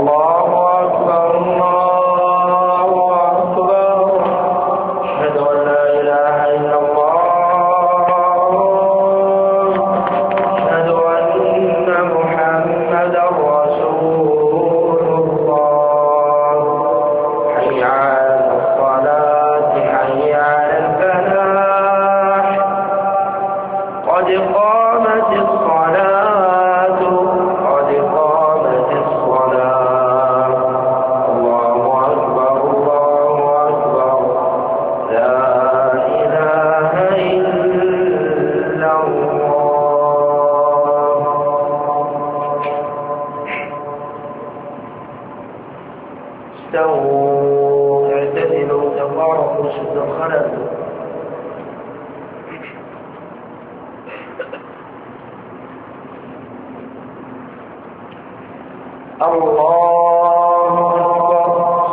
استووا اعتدلوا تقاربوا شد الخلل. الله أكبر.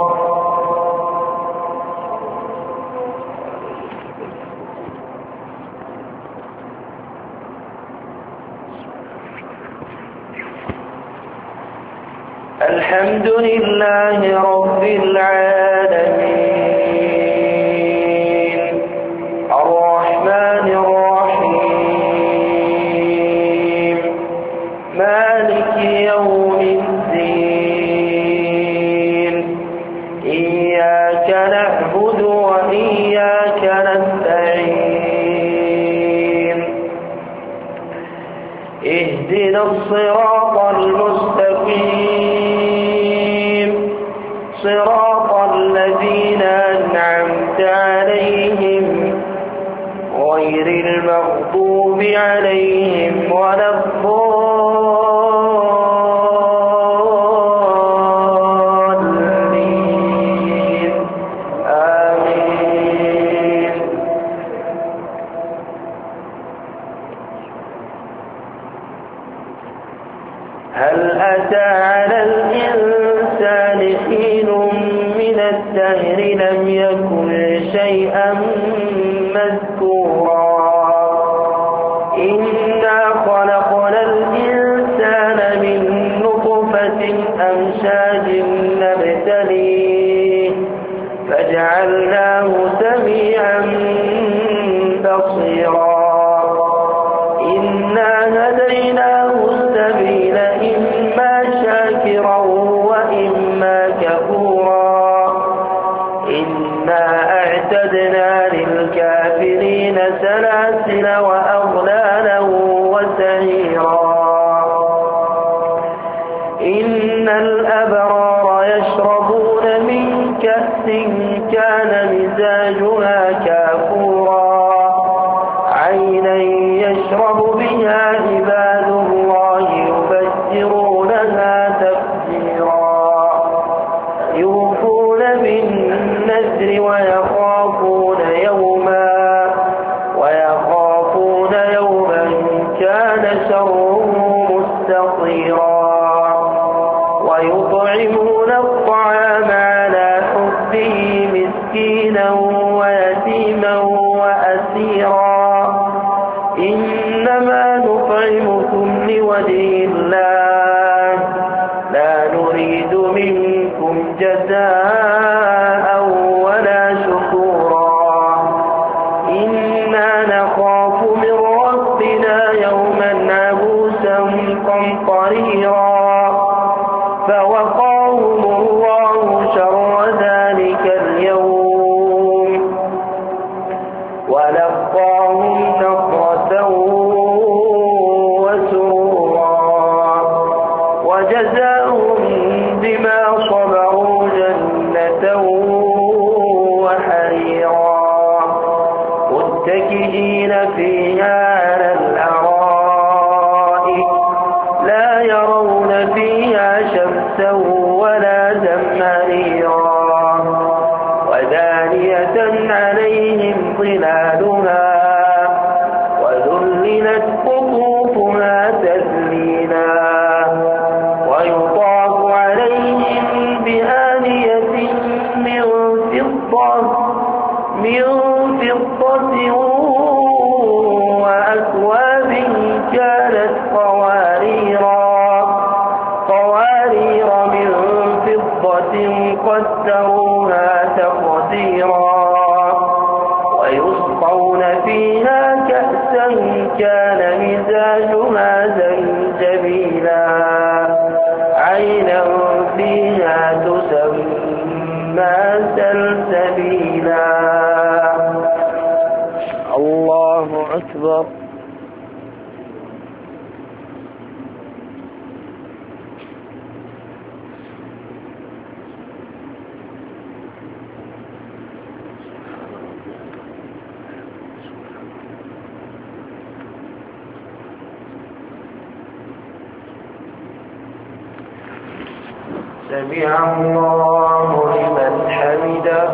الحمد لله رب العالمين الرحمن الرحيم مالك يوم الدين إياك نعبد وإياك نستعين اهدنا الصراط المستقيم صراط الذين أنعمت عليهم غير المغضوب عليهم ولا الضالين آمين. هل أتى على الإنسان حين من الدهر لم يكن شيئا مذكورا إنا خلقنا الإنسان من نطفة أمشاج نبتليه فجعلناه سميعا بصيرا إنا هديناه السبيل إما شاكرا وإما كفورا إنا أعتدنا للكافرين سلاسل وأغلالا وسعيرا إن الأبرار يشربون من كأس كان مزاجها كافورا عينا يشرب بها عباد الله يفجرونها تفجيرا يوفون بالنذر ويخافون يوما كان شره مستطيرا ويطعمون الطعام على حبه مسكينا ويتيما وأسيرا إنما نطعمكم لوجه الله لا نريد منكم جزاء ولا شكورا إنا نخاف من ربنا يوما عبوسا قمطريرا فوقاهم الله شر ذلك اليوم ولقاهم نصرة وسرورا وجزاهم بما صبروا جنة وحريرا متكئين فيها على الأرائك لا يرون فيها شمسا ولا زمهريرا ودانية عليهم ظلالها وذللت قطوفها تذليلا ويطاف عليهم بآنية من فضة وأكواب كانت قوارير من يسقون فيها كأسا كان مزاجها زنجبيلا عينا فيها تسمى سلسبيلا. الله أكبر. سمع الله لمن حمده.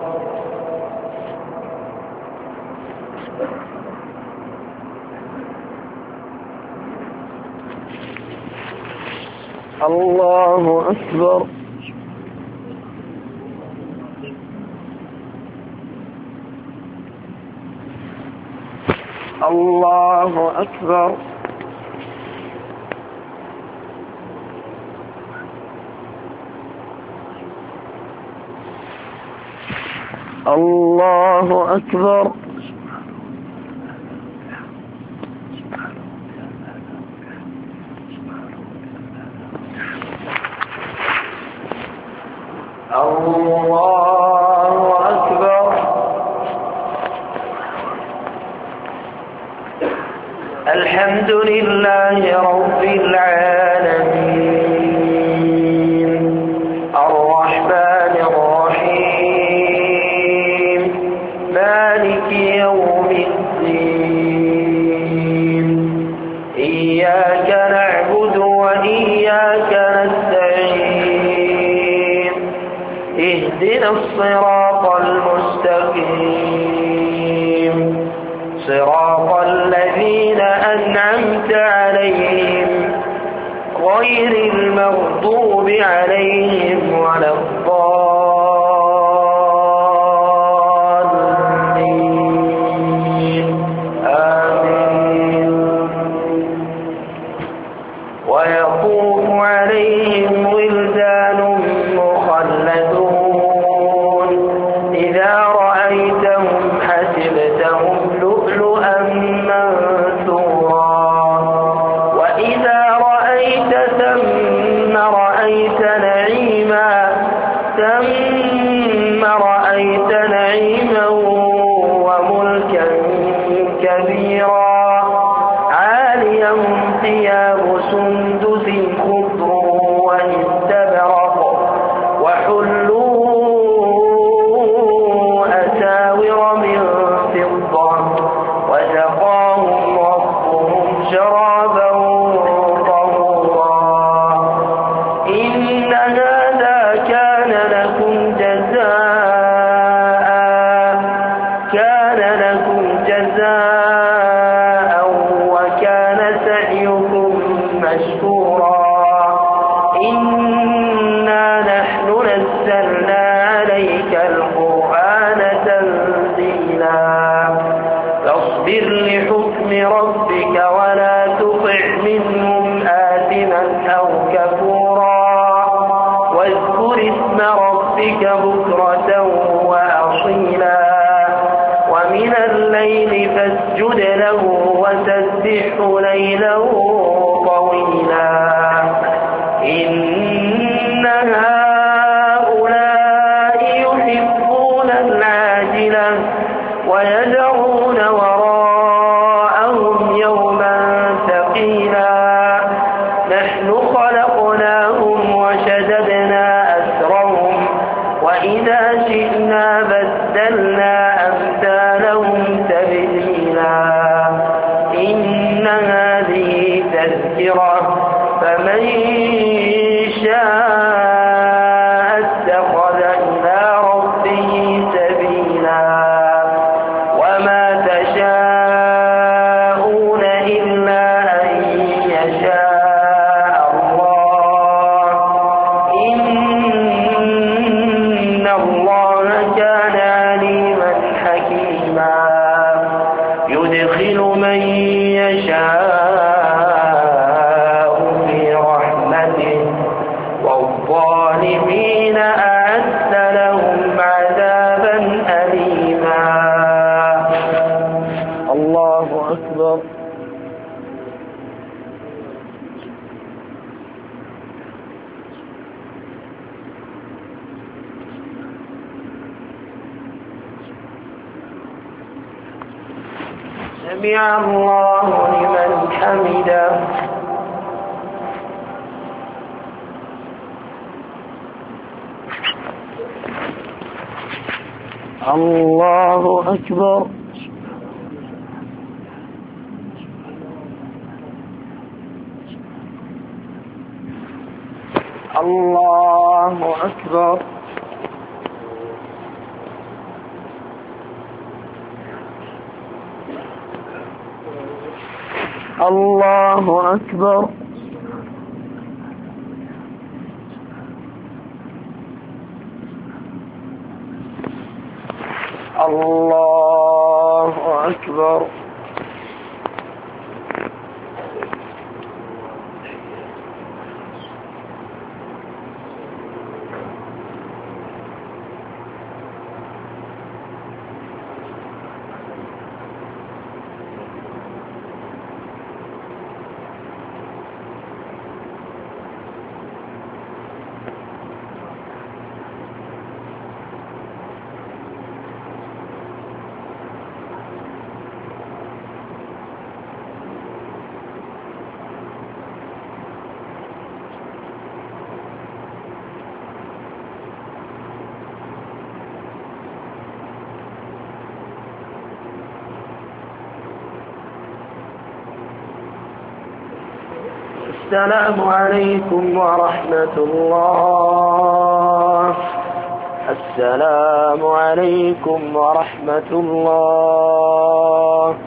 الله أكبر. الله أكبر. الله أكبر. الله أكبر. الحمد لله رب العالمين الرحمن الرحيم مالك يوم الدين إياك نعبد وإياك نستعين اهدنا الصراط المستقيم صراط الذين أنعمت عليهم غير المغضوب عليهم ولا الضالين آمين. ويطوف عليهم ولدان مخلدون إذا رأيتهم حسبتهم لؤلؤا منثورا وإذا رأيت ثم رأيت نعيما وملكا كبيرا عاليهم ثياب سندس خضر واستبرق وحلوا أساور من فضة وسقاهم ربهم شرابا طهورا. إن هذا كان لكم جزاء وكان سعيكم مشكورا. إنا نحن نزلنا عليك القرآن تنزيلا فاصبر لحكم ربك ولا تطع منهم آثما أو كفورا واذكر اسم ربك بكرة وأصيلا ومن الليل فاسجد له وسبحه ليلا طويلا. إن هؤلاء يحبون العاجلة ويذرون وراءهم يوما ثقيلا. نحن خلقناهم وشددنا أسرهم وإذا شئنا بدلنا أمثالهم تبديلا. إن هذه تذكرة فمن شاء اتخذ إلى ربه سبيلا. وما تشاءون سمع الله لمن حمده. الله أكبر. الله أكبر. الله أكبر. الله أكبر. السلام عليكم ورحمة الله. السلام عليكم ورحمة الله.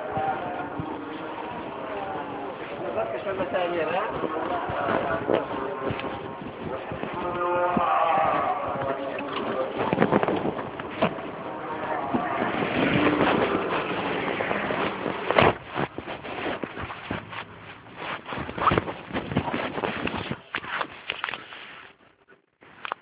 شبه ثانية.